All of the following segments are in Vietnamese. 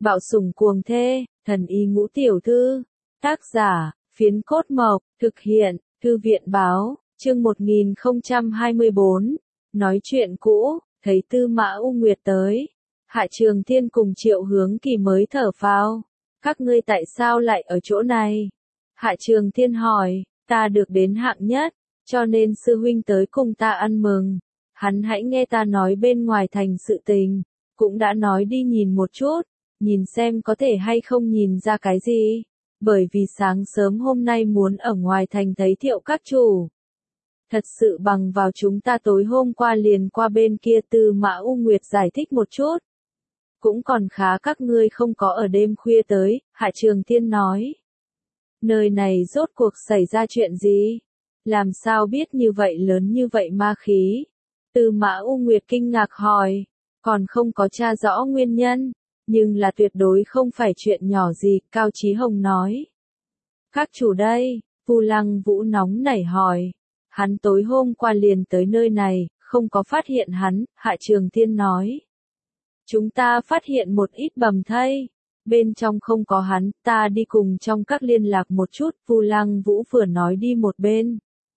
Bạo sủng cuồng thê, thần y ngũ tiểu thư. Tác giả, Phiến Cốt Mộc, thực hiện, Thư viện báo, chương 1024. Nói chuyện cũ, thấy Tư Mã U Nguyệt tới. Hạ Trường Thiên cùng Triệu Hướng Kỳ mới thở phào. Các ngươi tại sao lại ở chỗ này? Hạ Trường Thiên hỏi, ta được đến hạng nhất, cho nên sư huynh tới cùng ta ăn mừng. Hắn hãy nghe ta nói bên ngoài thành sự tình, cũng đã nói đi nhìn một chút, nhìn xem có thể hay không nhìn ra cái gì. Bởi vì sáng sớm hôm nay muốn ở ngoài thành thấy Thiệu các chủ. Thật sự bằng vào chúng ta tối hôm qua liền qua bên kia. Tư Mã U Nguyệt giải thích một chút. Cũng còn khá các ngươi không có ở đêm khuya tới, Hạ Trường Thiên nói. Nơi này rốt cuộc xảy ra chuyện gì? Làm sao biết như vậy lớn như vậy ma khí? Tư Mã U Nguyệt kinh ngạc hỏi, còn không có tra rõ nguyên nhân, nhưng là tuyệt đối không phải chuyện nhỏ gì, Cao Chí Hồng nói. Các chủ đây, Vu Lăng Vũ nóng nảy hỏi, hắn tối hôm qua liền tới nơi này, không có phát hiện hắn, Hạ Trường Thiên nói. Chúng ta phát hiện một ít bầm thây, bên trong không có hắn, ta đi cùng trong các liên lạc một chút, Vu Lăng Vũ vừa nói đi một bên.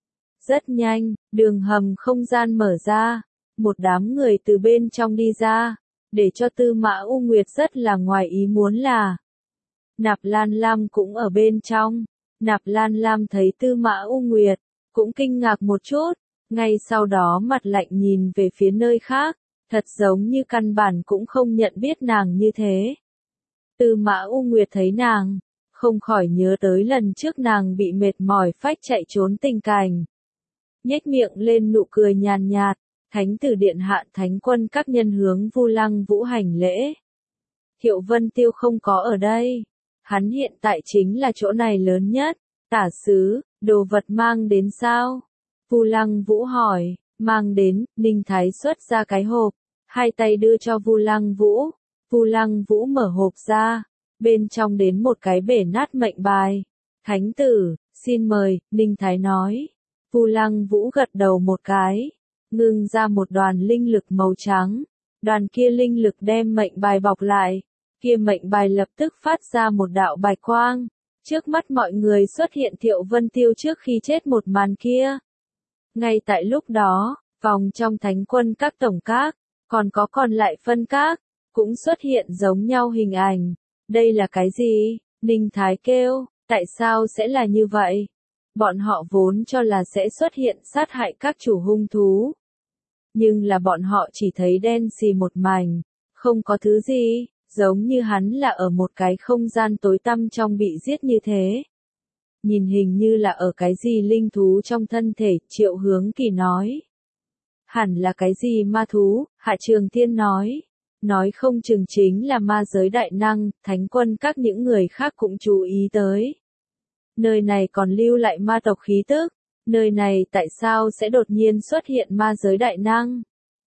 Rất nhanh, đường hầm không gian mở ra, một đám người từ bên trong đi ra, để cho Tư Mã U Nguyệt rất là ngoài ý muốn là. Nạp Lan Lam cũng ở bên trong, Nạp Lan Lam thấy Tư Mã U Nguyệt, cũng kinh ngạc một chút, ngay sau đó mặt lạnh nhìn về phía nơi khác, thật giống như căn bản cũng không nhận biết nàng như thế. Tư Mã U Nguyệt thấy nàng, không khỏi nhớ tới lần trước nàng bị mệt mỏi phách chạy trốn tình cảnh. Nhếch miệng lên nụ cười nhàn nhạt, Thánh tử điện hạ thánh quân các nhân hướng Vu Lăng Vũ hành lễ. Thiệu Vân Tiêu không có ở đây, hắn hiện tại chính là chỗ này lớn nhất, tả sứ, đồ vật mang đến sao? Vu Lăng Vũ hỏi, mang đến, Ninh Thái xuất ra cái hộp, hai tay đưa cho Vu Lăng Vũ. Vu Lăng Vũ mở hộp ra, bên trong đến một cái bể nát mệnh bài. Thánh tử, xin mời, Ninh Thái nói. Vu Lăng Vũ gật đầu một cái, ngưng ra một đoàn linh lực màu trắng. Đoàn kia linh lực đem mệnh bài bọc lại, kia mệnh bài lập tức phát ra một đạo bạch quang. Trước mắt mọi người xuất hiện Thiệu Vân Tiêu trước khi chết một màn kia. Ngay tại lúc đó, vòng trong thánh quân các tổng các, còn có còn lại phân các, cũng xuất hiện giống nhau hình ảnh. Đây là cái gì? Ninh Thái kêu, tại sao sẽ là như vậy? Bọn họ vốn cho là sẽ xuất hiện sát hại các chủ hung thú. Nhưng là bọn họ chỉ thấy đen xì một mảnh, không có thứ gì, giống như hắn là ở một cái không gian tối tăm trong bị giết như thế. Nhìn hình như là ở cái gì linh thú trong thân thể, Triệu Hướng Kỳ nói. Hẳn là cái gì ma thú, Hạ Trường Thiên nói. Nói không chừng chính là ma giới đại năng, thánh quân các những người khác cũng chú ý tới. Nơi này còn lưu lại ma tộc khí tức, nơi này tại sao sẽ đột nhiên xuất hiện ma giới đại năng?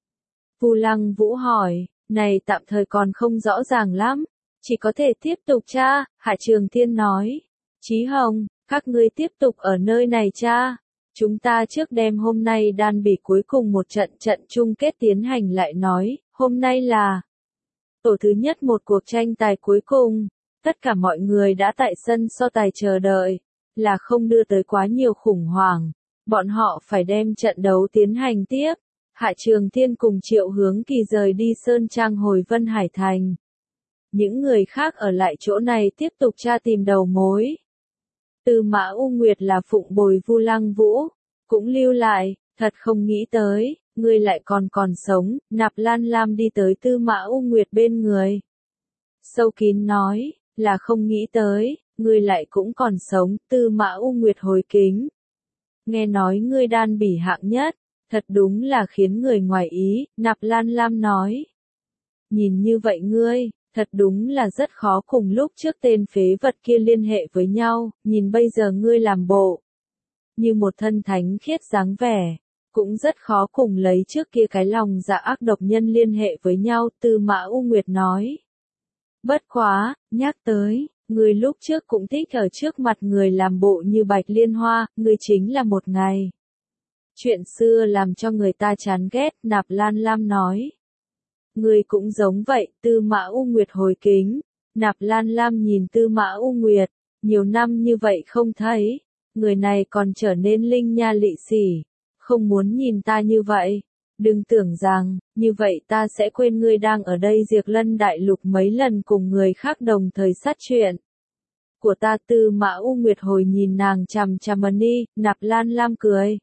Vu Lăng Vũ hỏi, này tạm thời còn không rõ ràng lắm, chỉ có thể tiếp tục tra, Hạ Trường Thiên nói. Chí Hồng, các ngươi tiếp tục ở nơi này tra. Chúng ta trước đêm hôm nay đan bỉ cuối cùng một trận chung kết tiến hành lại nói, hôm nay là tổ thứ nhất một cuộc tranh tài cuối cùng. Tất cả mọi người đã tại sân so tài chờ đợi, là không đưa tới quá nhiều khủng hoảng. Bọn họ phải đem trận đấu tiến hành tiếp. Hạ Trường Thiên cùng Triệu Hướng Kỳ rời đi Sơn Trang hồi Vân Hải Thành. Những người khác ở lại chỗ này tiếp tục tra tìm đầu mối. Tư Mã U Nguyệt là phụng bồi Vu Lăng Vũ, cũng lưu lại, thật không nghĩ tới, ngươi lại còn sống. Nạp Lan Lam đi tới Tư Mã U Nguyệt bên người. Sâu kín nói, là không nghĩ tới, ngươi lại cũng còn sống. Tư Mã U Nguyệt hồi kính. Nghe nói ngươi đan bỉ hạng nhất, thật đúng là khiến người ngoài ý, Nạp Lan Lam nói. Nhìn như vậy ngươi, thật đúng là rất khó cùng lúc trước tên phế vật kia liên hệ với nhau, nhìn bây giờ ngươi làm bộ. Như một thân thánh khiết dáng vẻ, cũng rất khó cùng lấy trước kia cái lòng dạ ác độc nhân liên hệ với nhau, Tư Mã U Nguyệt nói. Bất quá, nhắc tới, người lúc trước cũng thích ở trước mặt người làm bộ như Bạch Liên Hoa, người chính là một ngày. Chuyện xưa làm cho người ta chán ghét, Nạp Lan Lam nói. Người cũng giống vậy, Tư Mã U Nguyệt hồi kính, Nạp Lan Lam nhìn Tư Mã U Nguyệt, nhiều năm như vậy không thấy, người này còn trở nên linh nha lị xỉ, không muốn nhìn ta như vậy. Đừng tưởng rằng, như vậy ta sẽ quên ngươi đang ở đây Diệp Lân Đại Lục mấy lần cùng người khác đồng thời sát chuyện. Của ta. Tư Mã U Nguyệt hồi nhìn nàng chằm chằm đi, Nạp Lan Lam cười.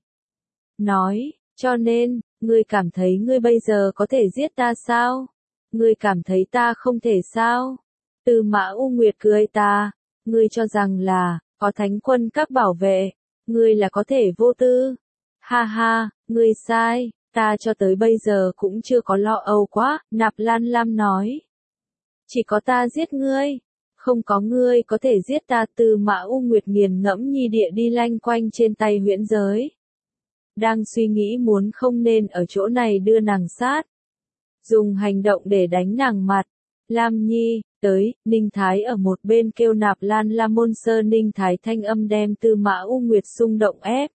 Nói, cho nên, ngươi cảm thấy ngươi bây giờ có thể giết ta sao? Ngươi cảm thấy ta không thể sao? Tư Mã U Nguyệt cười ta, ngươi cho rằng là, có thánh quân các bảo vệ, ngươi là có thể vô tư. Ha ha, ngươi sai, ta cho tới bây giờ cũng chưa có lo âu quá, Nạp Lan Lam nói. Chỉ có ta giết ngươi, không có ngươi có thể giết ta. Tư Mã U Nguyệt nghiền ngẫm nhi địa đi lanh quanh trên tay huyễn giới. Đang suy nghĩ muốn không nên ở chỗ này đưa nàng sát. Dùng hành động để đánh nàng mặt. Lam Nhi, tới, Ninh Thái ở một bên kêu Nạp Lan Lam môn sơ. Ninh Thái thanh âm đem Tư Mã U Nguyệt xung động ép.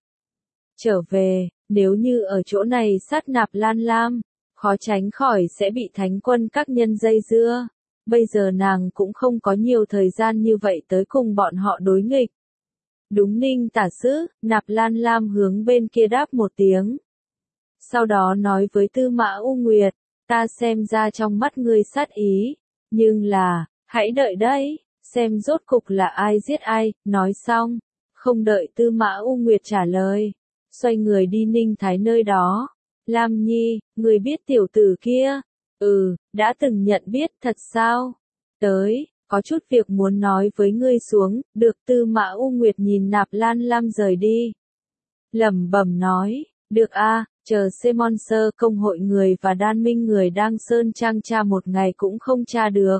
Trở về, nếu như ở chỗ này sát Nạp Lan Lam, khó tránh khỏi sẽ bị thánh quân các nhân dây dưa. Bây giờ nàng cũng không có nhiều thời gian như vậy tới cùng bọn họ đối nghịch. Đúng Ninh tả sứ, Nạp Lan Lam hướng bên kia đáp một tiếng. Sau đó nói với Tư Mã U Nguyệt, ta xem ra trong mắt ngươi sát ý, nhưng là, hãy đợi đấy, xem rốt cục là ai giết ai. Nói xong, không đợi Tư Mã U Nguyệt trả lời, xoay người đi Ninh Thái nơi đó. Lam Nhi, ngươi biết tiểu tử kia? Đã từng nhận biết thật sao? Tới, có chút việc muốn nói với ngươi xuống. Được. Tư Mã U Nguyệt nhìn Nạp Lan Lam rời đi. Lẩm bẩm nói, được a, chờ Semon Sơ công hội người và đan minh người đang sơn trang tra một ngày cũng không tra được.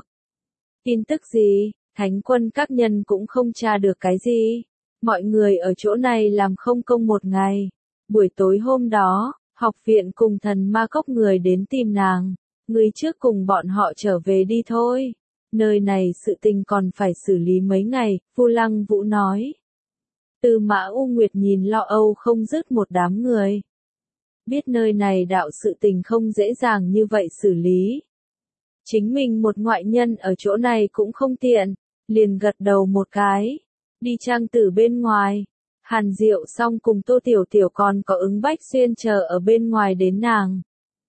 Tin tức gì? Thánh quân các nhân cũng không tra được cái gì. Mọi người ở chỗ này làm không công một ngày. Buổi tối hôm đó, học viện cùng thần ma cốc người đến tìm nàng. Ngươi trước cùng bọn họ trở về đi thôi. Nơi này sự tình còn phải xử lý mấy ngày, Phu Lăng Vũ nói. Tư Mã U Nguyệt nhìn lo âu không dứt một đám người. Biết nơi này đạo sự tình không dễ dàng như vậy xử lý. Chính mình một ngoại nhân ở chỗ này cũng không tiện, liền gật đầu một cái. Đi trang tử bên ngoài. Hàn Diệu xong cùng Tô Tiểu Tiểu còn có Ứng Bách Xuyên chờ ở bên ngoài đến nàng.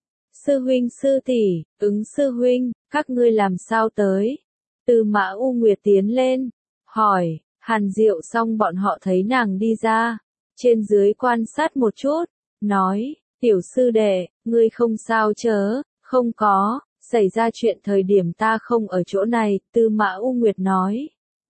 Sư huynh sư tỷ, Ứng sư huynh, các ngươi làm sao tới? Tư Mã U Nguyệt tiến lên, hỏi. Hàn Diệu xong bọn họ thấy nàng đi ra, trên dưới quan sát một chút, nói, tiểu sư đệ, ngươi không sao chớ? Không có, xảy ra chuyện thời điểm ta không ở chỗ này. Tư Mã U Nguyệt nói.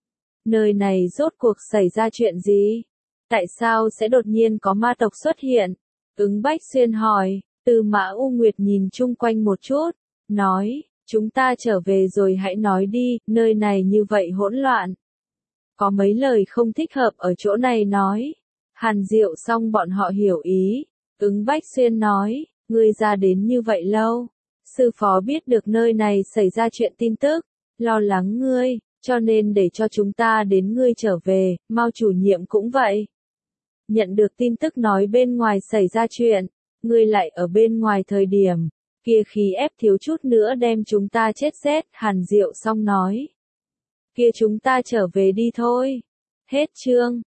Nơi này rốt cuộc xảy ra chuyện gì? Tại sao sẽ đột nhiên có ma tộc xuất hiện? Ứng Bách Xuyên hỏi. Tư Mã U Nguyệt nhìn chung quanh một chút, nói, chúng ta trở về rồi hãy nói đi, nơi này như vậy hỗn loạn. Có mấy lời không thích hợp ở chỗ này nói. Hàn Diệu xong bọn họ hiểu ý. Ứng Bách Xuyên nói, ngươi ra đến như vậy lâu. Sư phó biết được nơi này xảy ra chuyện tin tức, lo lắng ngươi, cho nên để cho chúng ta đến ngươi trở về. Mao chủ nhiệm cũng vậy. Nhận được tin tức nói bên ngoài xảy ra chuyện, ngươi lại ở bên ngoài thời điểm, kia khí ép thiếu chút nữa đem chúng ta chết rét. Hàn Diệu xong nói. Kia chúng ta trở về đi thôi. Hết chương.